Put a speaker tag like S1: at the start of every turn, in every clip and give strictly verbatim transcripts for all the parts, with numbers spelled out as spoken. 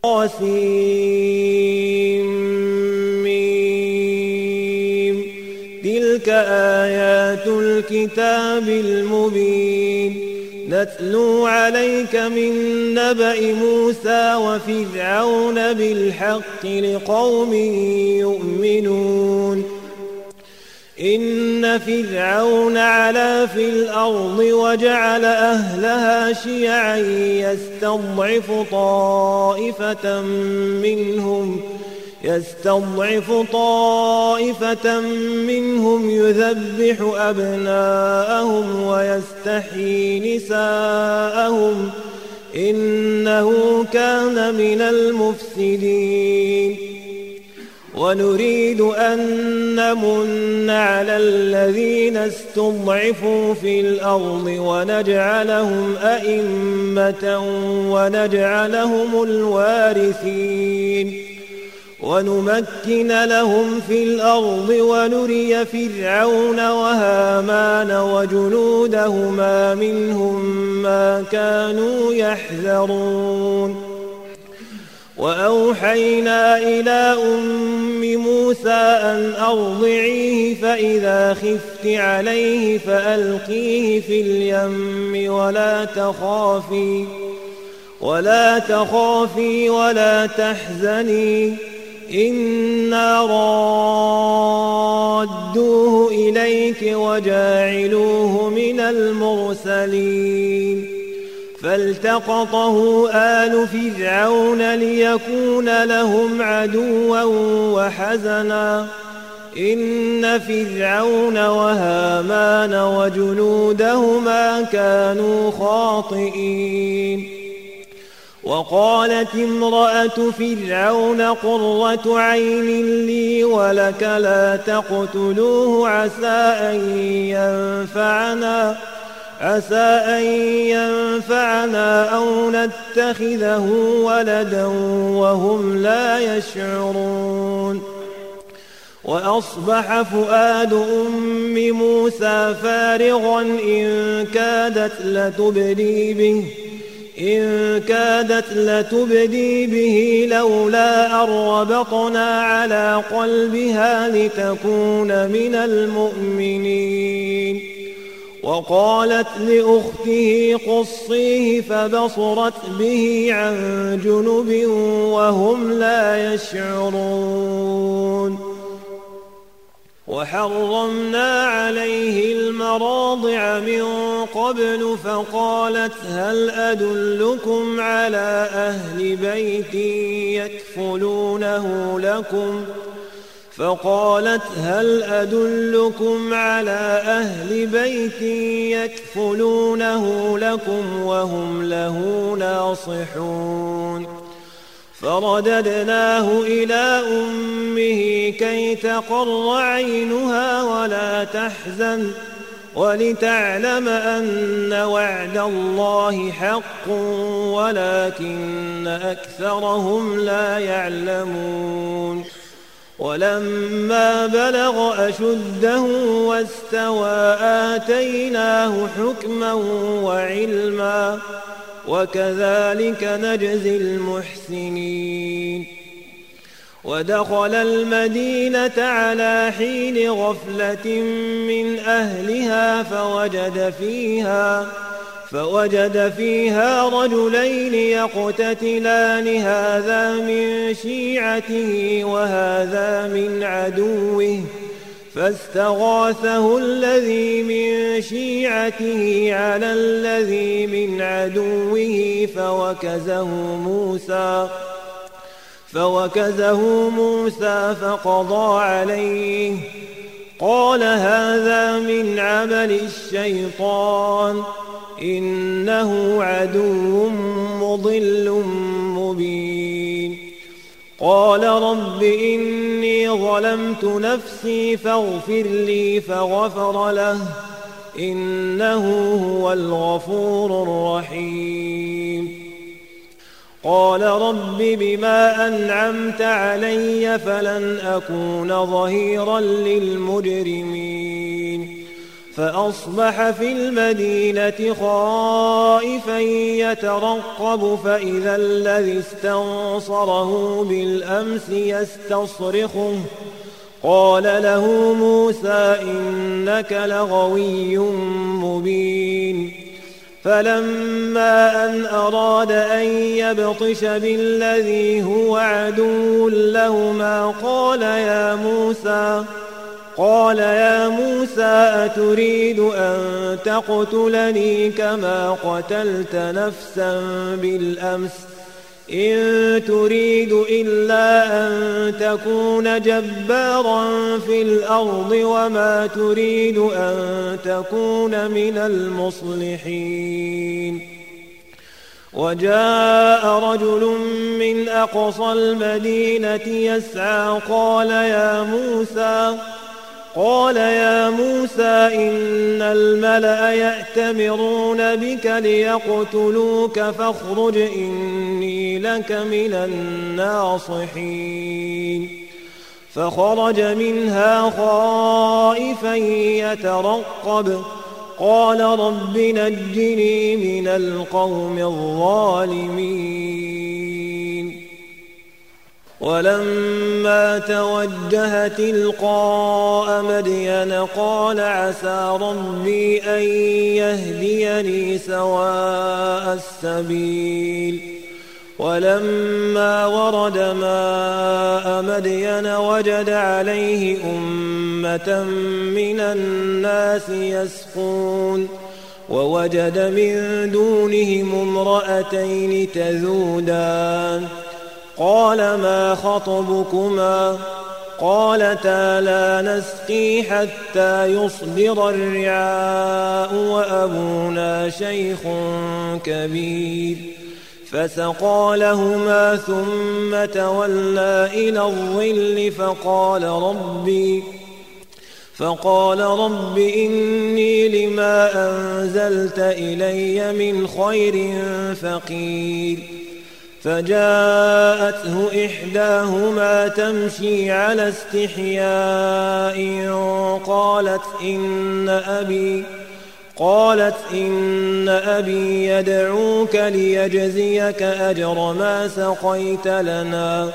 S1: طاسيم تلك آيات الكتاب المبين نتلو عليك من نبأ موسى وفرعون بالحق لقوم يؤمنون إن فرعون علا في الأرض وجعل أهلها شيعا يستضعف طائفة منهم يستضعف طائفة منهم يذبح أبناءهم ويستحيي نساءهم إنه كان من المفسدين ونريد أن نمن على الذين استضعفوا في الأرض ونجعلهم أئمة ونجعلهم الوارثين ونمكن لهم في الأرض ونري فرعون وهامان وجنودهما منهم ما كانوا يحذرون وأوحينا إلى أم موسى أن أرضعيه فإذا خفت عليه فألقيه في اليم ولا تخافي ولا تخافي ولا تحزني إنا رادوه إليك وجاعلوه من المرسلين فالتقطه آل فرعون ليكون لهم عدوا وحزنا إن فرعون وهامان وجنودهما كانوا خاطئين وقالت امرأة فرعون قرة عين لي ولك لا تقتلوه عسى أن ينفعنا عسى أن ينفعنا أو نتخذه ولدا وهم لا يشعرون وأصبح فؤاد أم موسى فارغا إن كادت لتبدي به إن كادت لتبدي به لولا أن ربطنا على قلبها لتكون من المؤمنين وقالت لأخته قصيه فبصرت به عن جنب وهم لا يشعرون وحرمنا عليه المراضع من قبل فقالت هل أدلكم على أهل بيت يكفلونه لكم فقالت هل أدلكم على أهل بيت يكفلونه لكم وهم له ناصحون فرددناه إلى أمه كي تقر عينها ولا تحزن ولتعلم أن وعد الله حق ولكن أكثرهم لا يعلمون ولما بلغ أشده واستوى آتيناه حكما وعلما وكذلك نجزي المحسنين ودخل المدينة على حين غفلة من أهلها فوجد فيها فوجد فيها رجلين يقتتلان هذا من شيعته وهذا من عدوه فاستغاثه الذي من شيعته على الذي من عدوه فوكزه موسى فوكزه موسى فقضى عليه قال هذا من عمل الشيطان إنه عدو مضل مبين قال رب إني ظلمت نفسي فاغفر لي فغفر له إنه هو الغفور الرحيم قال رب بما أنعمت علي فلن أكون ظهيرا للمجرمين فأصبح في المدينة خائفا يترقب فإذا الذي استنصره بالأمس يستصرخه قال له موسى إنك لغوي مبين. فلما أن أراد أن يبطش بالذي هو عدو لهما قال يا موسى قال يا موسى أتريد أن تقتلني كما قتلت نفسا بالأمس إن تريد إلا أن تكون جبارا في الأرض وما تريد أن تكون من المصلحين. وجاء رجل من أقصى المدينة يسعى قال يا موسى قال يا موسى إن الملأ يأتمرون بك ليقتلوك فاخرج إني لك من الناصحين. فخرج منها خائفا يترقب قال رب نجني من القوم الظالمين. ولما توجه تلقاء مدين قال عسى ربي أن يهديني سواء السبيل. ولما ورد ماء مدين وجد عليه أمة من الناس يسقون ووجد من دونهم امرأتين تذودان قال ما خطبكما قالتا لا نسقي حتى يصدر الرعاء وأبونا شيخ كبير. فسقى لهما ثم تولى إلى الظل فقال ربي فقال رب إني لما أنزلت إلي من خير فقير. فجاءته إحداهما تمشي على استحياء قالت إن أبي قالت إن أبي يدعوك ليجزيك أجر ما سقيت لنا.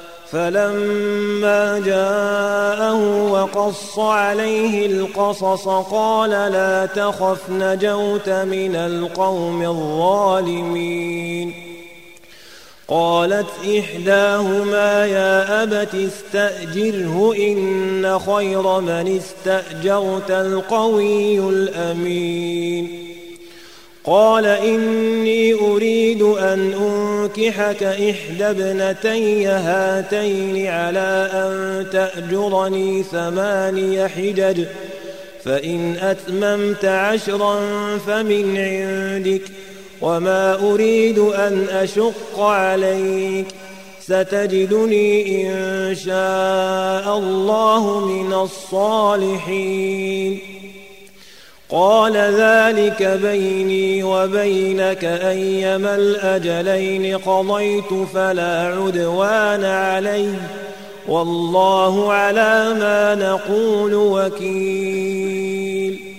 S1: فلما جاءه وقص عليه القصص قال لا تخف نجوت من القوم الظالمين. قالت إحداهما يا أبت استأجره إن خير من استأجرت القوي الأمين. قال إني أريد أن أنكحك إحدى ابنتي هاتين على أن تأجرني ثماني حجج فإن أتممت عشرا فمن عندك وما أريد أن أشق عليك ستجدني إن شاء الله من الصالحين. قال ذلك بيني وبينك أيما الأجلين قضيت فلا عدوان علي والله على ما نقول وكيل.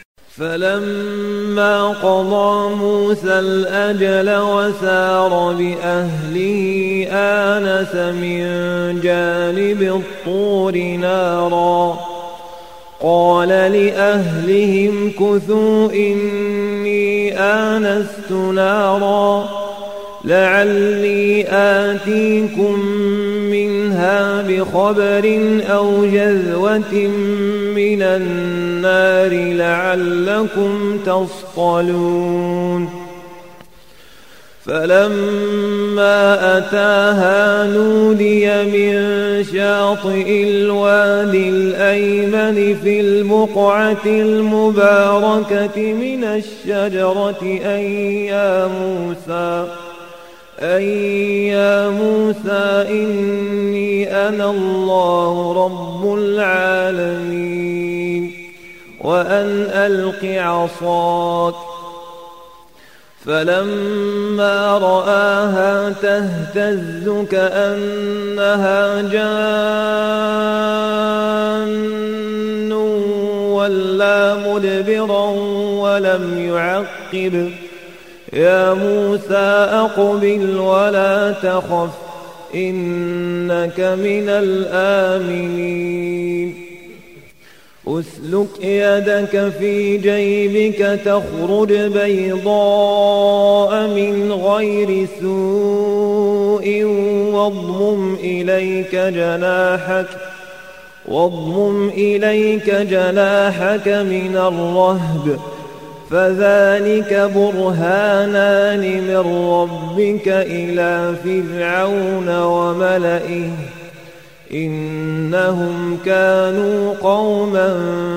S1: فلما قضى موسى الأجل وسار بأهله آنس من جانب الطور نارا قال لأهلهم كثوا إني آنست نارا لعلي آتيكم منها بخبر أو جذوة من النار لعلكم تصطلون. فلما أتاها نودي من شاطئ الوادي الأيمن في البقعة المباركة من الشجرة أن يا موسى أن يا موسى إني أنا الله رب العالمين وأن ألق عصاك. فلما رآها تهتز كأنها جان وَلَّى مُدْبِرًا وَلَمْ يُعَقِّبْ. يا موسى أقبل ولا تخف إنك من الآمنين. أسلك يدك في جيبك تخرج بيضاء من غير سوء واضمم إليك جناحك واضمم إليك جناحك من الرهب فذلك برهانان من ربك إلى فرعون وملئه إنهم كانوا قوما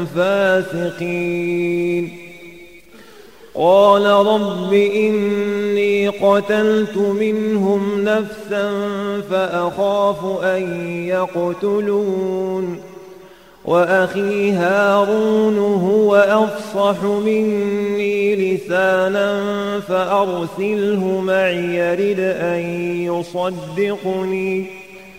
S1: فاسقين. قال رب إني قتلت منهم نفسا فأخاف أن يقتلون وأخي هارون هو أفصح مني لسانا فأرسله معي يرد أن يصدقني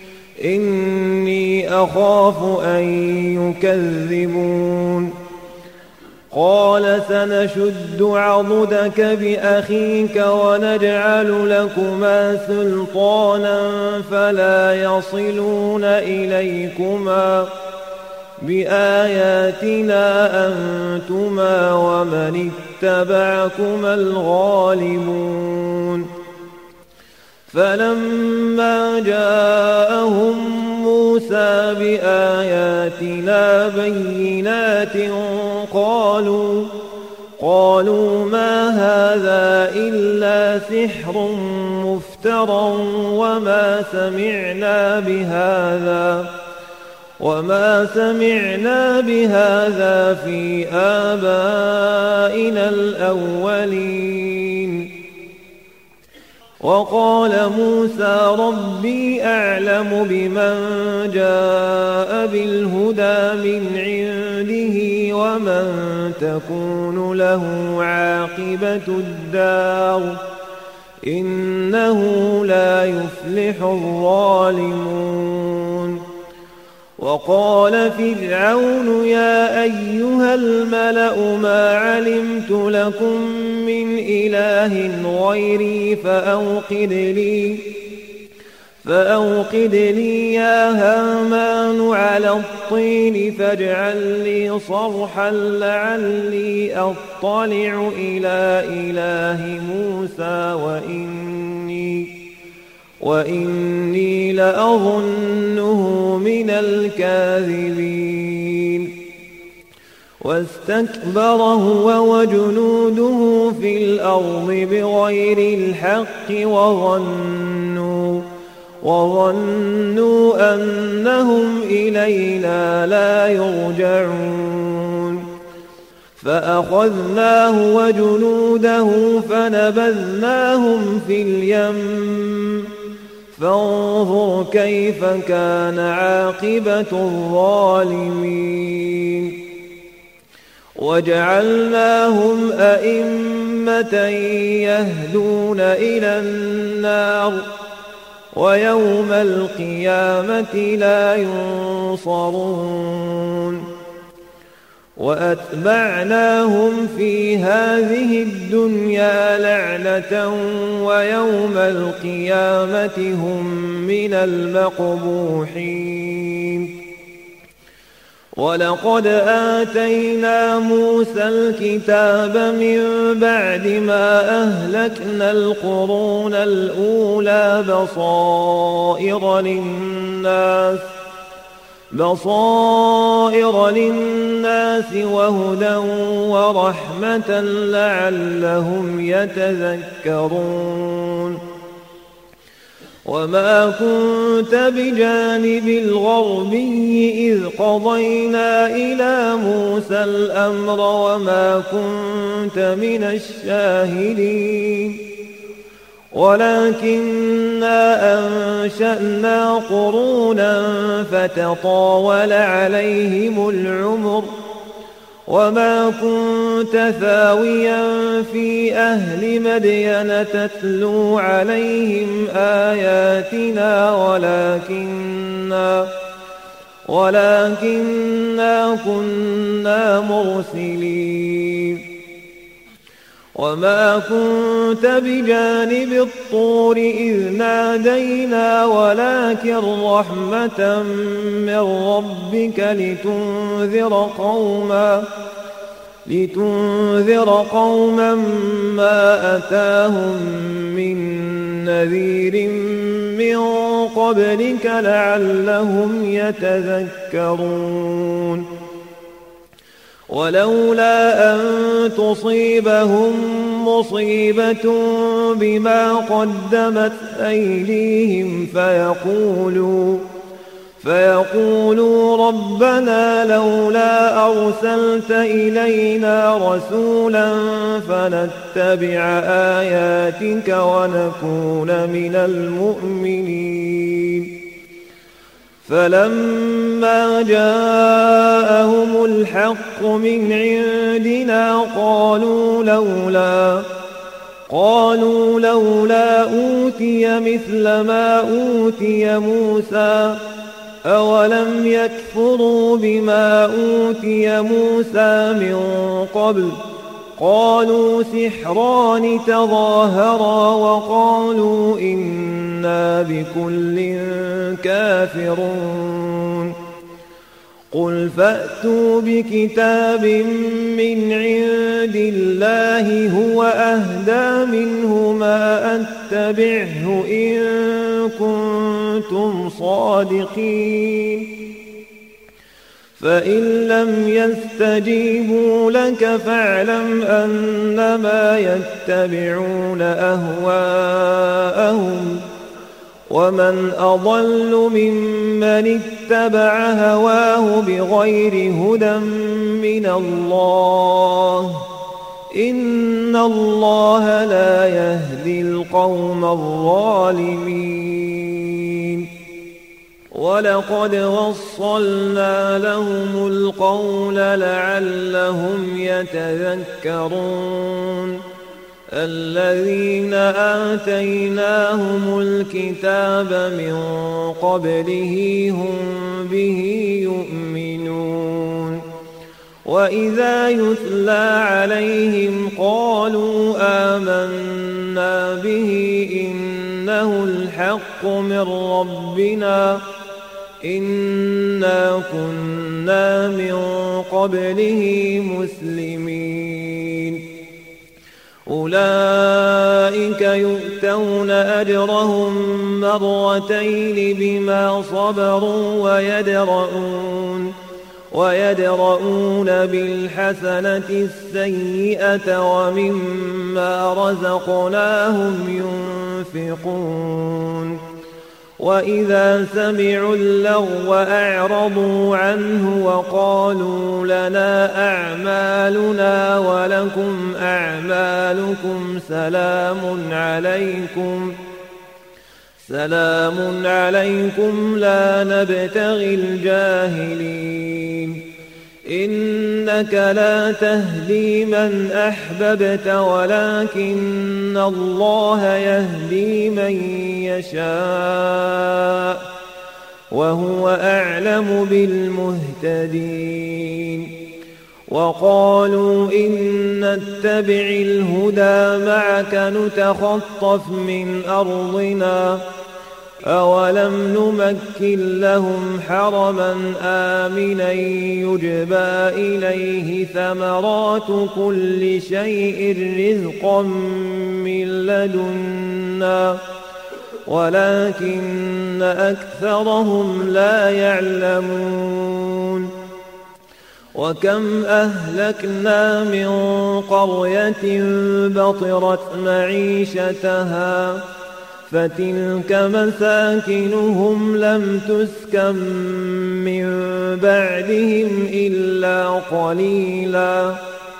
S1: إني أخاف أن يكذبون. قال سنشد عضدك بأخيك ونجعل لكما سلطانا فلا يصلون إليكما بآياتنا أنتما ومن اتبعكما الغالبون. فلما جاءهم موسى بآياتنا بينات قالوا قالوا ما هذا إلا سحر مفترى وما سمعنا بهذا وما سمعنا بهذا في آبائنا الأولين. وقال موسى ربي أعلم بمن جاء بالهدى من عنده ومن تكون له عاقبة الدار إنه لا يفلح الظالمون. وقال فرعون يا أيها الملأ ما علمت لكم من إله غيري فأوقد لي فأوقد لي يا هامان على الطين فاجعل لي صرحا لعلي أطلع إلى إله موسى وإني وإني لأظنه من الكاذبين. واستكبر هو وجنوده في الأرض بغير الحق وظنوا وظنوا أنهم إلينا لا يرجعون. فأخذناه وجنوده فنبذناهم في اليم فانظر كيف كان عاقبة الظالمين. وجعلناهم أئمة يهدون إلى النار ويوم القيامة لا ينصرون. وأتبعناهم في هذه الدنيا لعنة ويوم القيامة هم من المقبوحين. ولقد آتينا موسى الكتاب من بعد ما أهلكنا القرون الأولى بصائر للناس بصائر للناس وهدى ورحمة لعلهم يتذكرون. وما كنت بجانب الغربي إذ قضينا إلى موسى الأمر وما كنت من الشاهدين ولكننا أنشأنا قرونا فتطاول عليهم العمر وما كنت ثاويا في أهل مدين تتلو عليهم آياتنا ولكننا ولكننا كنا مرسلين. وما كنت بجانب الطور إذ نادينا ولكن رحمة من ربك لتنذر قوما لتنذر قوما ما أتاهم من نذير من قبلك لعلهم يتذكرون. ولولا أن تصيبهم مصيبة بما قدمت أيديهم فيقولوا فيقولوا ربنا لولا أرسلت إلينا رسولا فنتبع آياتك ونكون من المؤمنين. فلما جاءهم الحق من عندنا قالوا لولا قالوا لولا أوتي مثل ما أوتي موسى أولم يكفروا بما أوتي موسى من قبل قالوا سحران تظاهرا وقالوا إنا بكل كافرون. قل فأتوا بكتاب من عند الله هو أهدى منه ما أتبعه إن كنتم صادقين. فإن لم يستجيبوا لك فاعلم أنما يتبعون أهواءهم ومن أضل ممن اتبع هواه بغير هدى من الله إن الله لا يهدي القوم الظالمين. ولقد وصلنا لهم القول لعلهم يتذكرون. الذين آتيناهم الكتاب من قبله هم به يؤمنون. وإذا يتلى عليهم قالوا آمنا به إنه الحق من ربنا إنا كنا من قبله مسلمين. أولئك يؤتون أجرهم مرتين بما صبروا ويدرؤون ويدرؤون بالحسنة السيئة ومما رزقناهم ينفقون. وإذا سمعوا اللغو أعرضوا عنه وقالوا لنا أعمالنا ولكم أعمالكم سلام عليكم سلام عليكم لا نبتغي الجاهلين. إنك لا تهدي من أحببت ولكن الله يهدي من يشاء وهو أعلم بالمهتدين. وقالوا إن نتبع الهدى معك نتخطف من أرضنا أولم نمكن لهم حرما آمنا يجبى إليه ثمرات كل شيء رزقا من لدنا ولكن أكثرهم لا يعلمون. وكم أهلكنا من قرية بطرت معيشتها فتلك مساكنهم لم تسكن من بعدهم إلا قليلا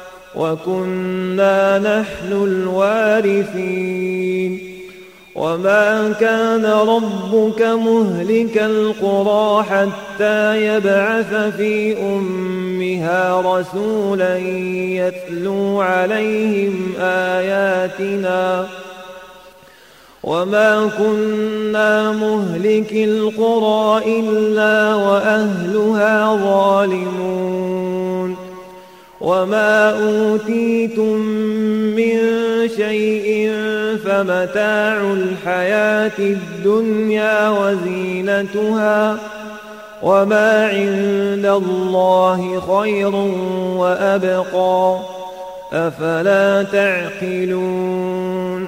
S1: وكنا نحن الوارثين. وما كان ربك مهلك القرى حتى يبعث في أمها رسولا يتلو عليهم آياتنا وما كنا مهلك القرى إلا وأهلها ظالمون وما أوتيتم من شيء فمتاع الحياة الدنيا وزينتها وما عند الله خير وأبقى أفلا تعقلون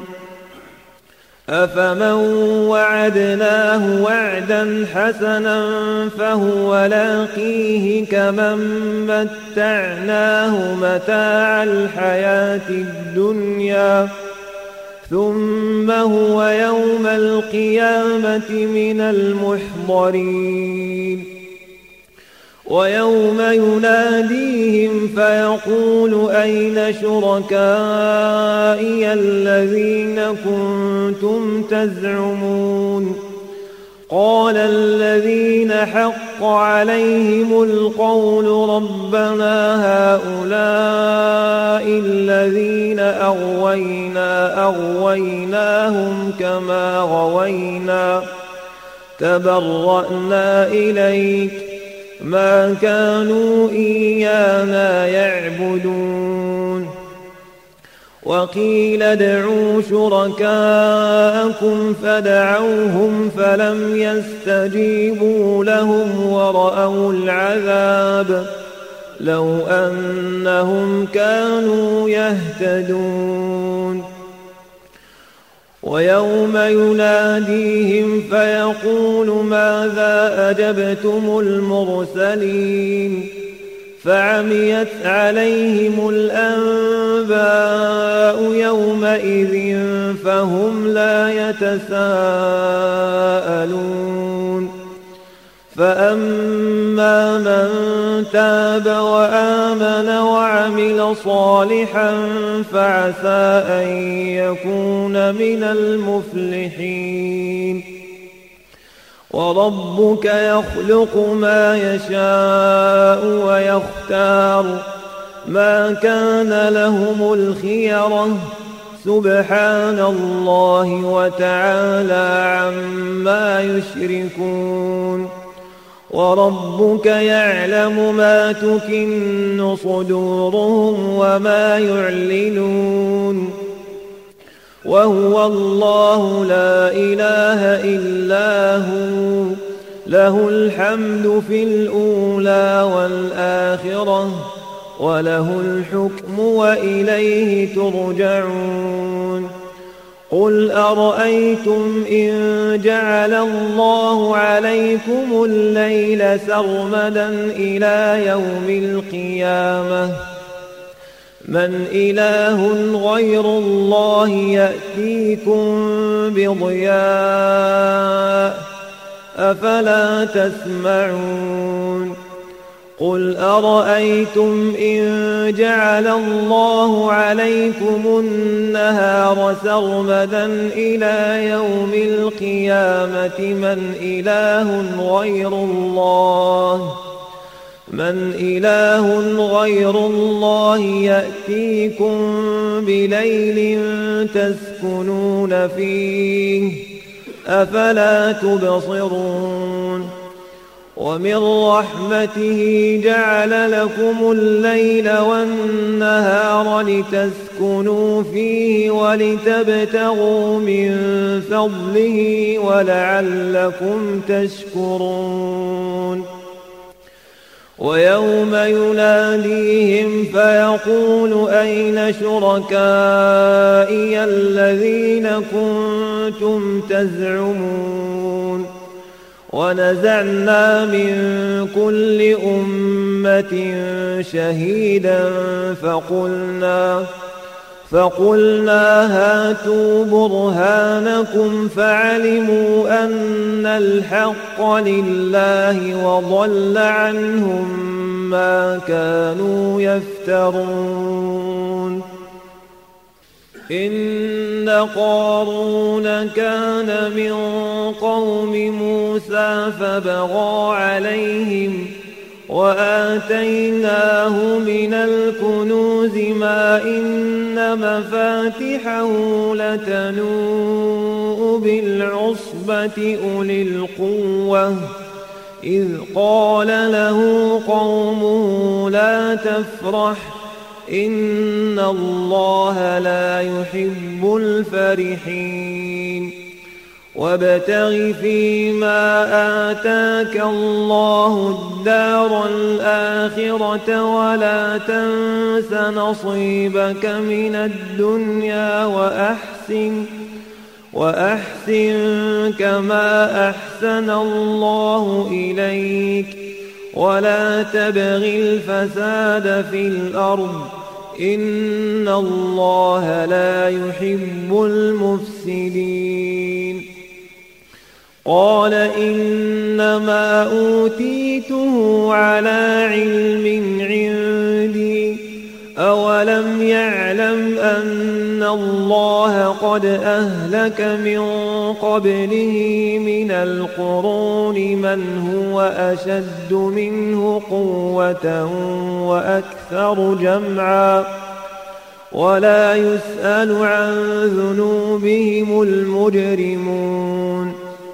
S1: أفمن وعدناه وعدا حسنا فهو لاقيه كمن متعناه متاع الحياة الدنيا ثم هو يوم القيامة من المحضرين ويوم يناديهم فيقول أين شركائي الذين كنتم تزعمون قال الذين حق عليهم القول ربنا هؤلاء الذين أغوينا أغويناهم كما غوينا تبرأنا إليك ما كانوا إيانا يعبدون وقيل ادعوا شركاءكم فدعوهم فلم يستجيبوا لهم ورأوا العذاب لو أنهم كانوا يهتدون ويوم يناديهم فيقول ماذا أجبتم المرسلين فعميت عليهم الأنباء يومئذ فهم لا يتساءلون فأما من تاب وآمن وعمل صالحا فعسى أن يكون من المفلحين وربك يخلق ما يشاء ويختار ما كان لهم الخيرة سبحان الله وتعالى عما يشركون وربك يعلم ما تكن صدورهم وما يعلنون وهو الله لا إله إلا هو له الحمد في الأولى والآخرة وله الحكم وإليه ترجعون قل أرأيتم إن جعل الله عليكم الليل سرمدا إلى يوم القيامة من إله غير الله يأتيكم بضياء أفلا تسمعون قل أرأيتم إن جعل الله عليكم النهار سرمدا إلى يوم القيامة من إله غير الله من إله غير الله يأتيكم بليل تسكنون فيه أفلا تبصرون ومن رحمته جعل لكم الليل والنهار لتسكنوا فيه ولتبتغوا من فضله ولعلكم تشكرون ويوم يناديهم فيقول أين شركائي الذين كنتم تزعمون ونزعنا من كل أمة شهيدا فقلنا فقلنا هاتوا برهانكم فعلموا أن الحق لله وضل عنهم ما كانوا يفترون إن قارون كان من قوم موسى فبغى عليهم وآتيناه من الكنوز ما إن مفاتحه لتنوء بالعصبة أولي القوة إذ قال له قومه لا تفرح إن الله لا يحب الفرحين وابتغ فيما آتاك الله الدار الآخرة ولا تنس نصيبك من الدنيا وأحسن وأحسن كما أحسن الله إليك ولا تبغ الفساد في الأرض إن الله لا يحب المفسدين قال إنما أوتيته على علم عندي أولم يعلم أن الله قد أهلك من قبله من القرون من هو أشد منه قوة وأكثر جمعا ولا يسأل عن ذنوبهم المجرمون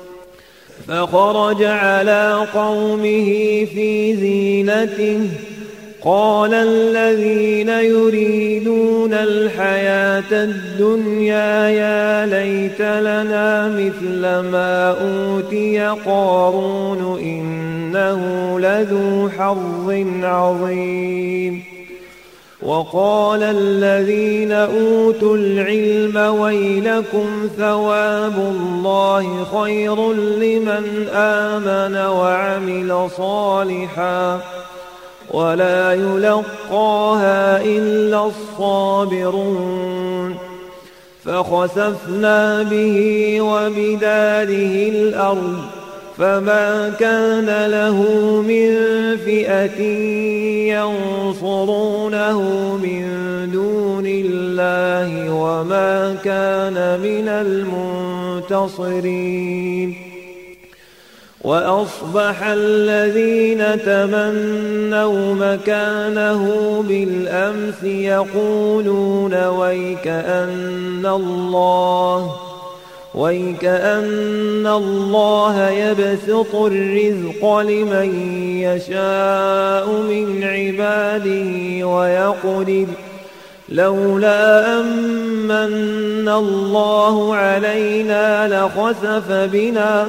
S1: فخرج على قومه في زينته قال الذين يريدون الحياة الدنيا يا ليت لنا مثل ما أوتي قارون إنه لذو حظ عظيم وقال الذين أوتوا العلم ويلكم ثواب الله خير لمن آمن وعمل صالحا ولا يلقاها إلا الصابرون فخسفنا به وبداره الأرض فما كان له من فئة ينصرونه من دون الله وما كان من المنتصرين وأصبح الذين تمنوا مكانه بالأمس يقولون ويكأن الله ويكأن الله يبسط الرزق لمن يشاء من عباده ويقدر لولا أمن الله علينا لخسف بنا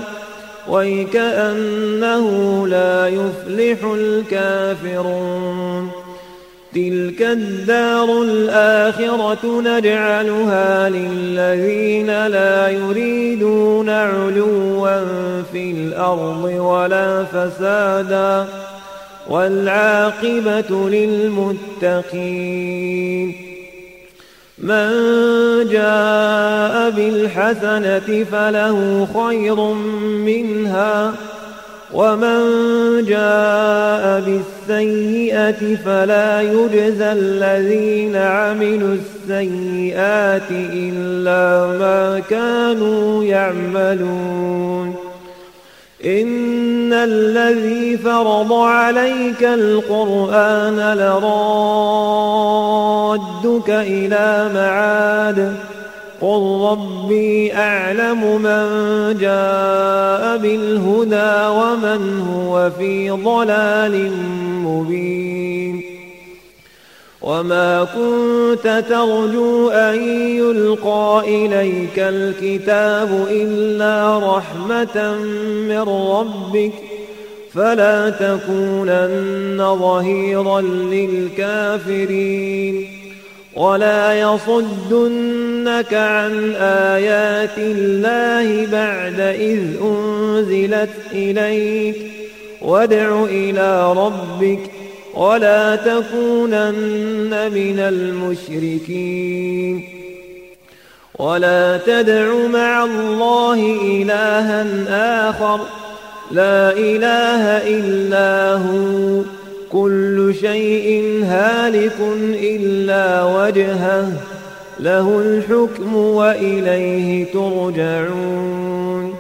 S1: ويكأنه لا يفلح الكافرون تلك الدار الآخرة نجعلها للذين لا يريدون علوا في الأرض ولا فسادا والعاقبة للمتقين من جاء بالحسنة فله خير منها ومن جاء بالسيئة فلا يجزى الذين عملوا السيئات إلا ما كانوا يعملون إن الذي فرض عليك القرآن لرادك إلى معاد قل ربي أعلم من جاء بالهدى ومن هو في ضلال مبين وما كنت ترجو أن يلقى إليك الكتاب إلا رحمة من ربك فلا تكونن ظهيرا للكافرين ولا يصدنك عن آيات الله بعد إذ أنزلت إليك وادع إلى ربك ولا تكونن من المشركين ولا تدع مع الله إلها آخر لا إله إلا هو كل شيء هالك إلا وجهه له الحكم وإليه ترجعون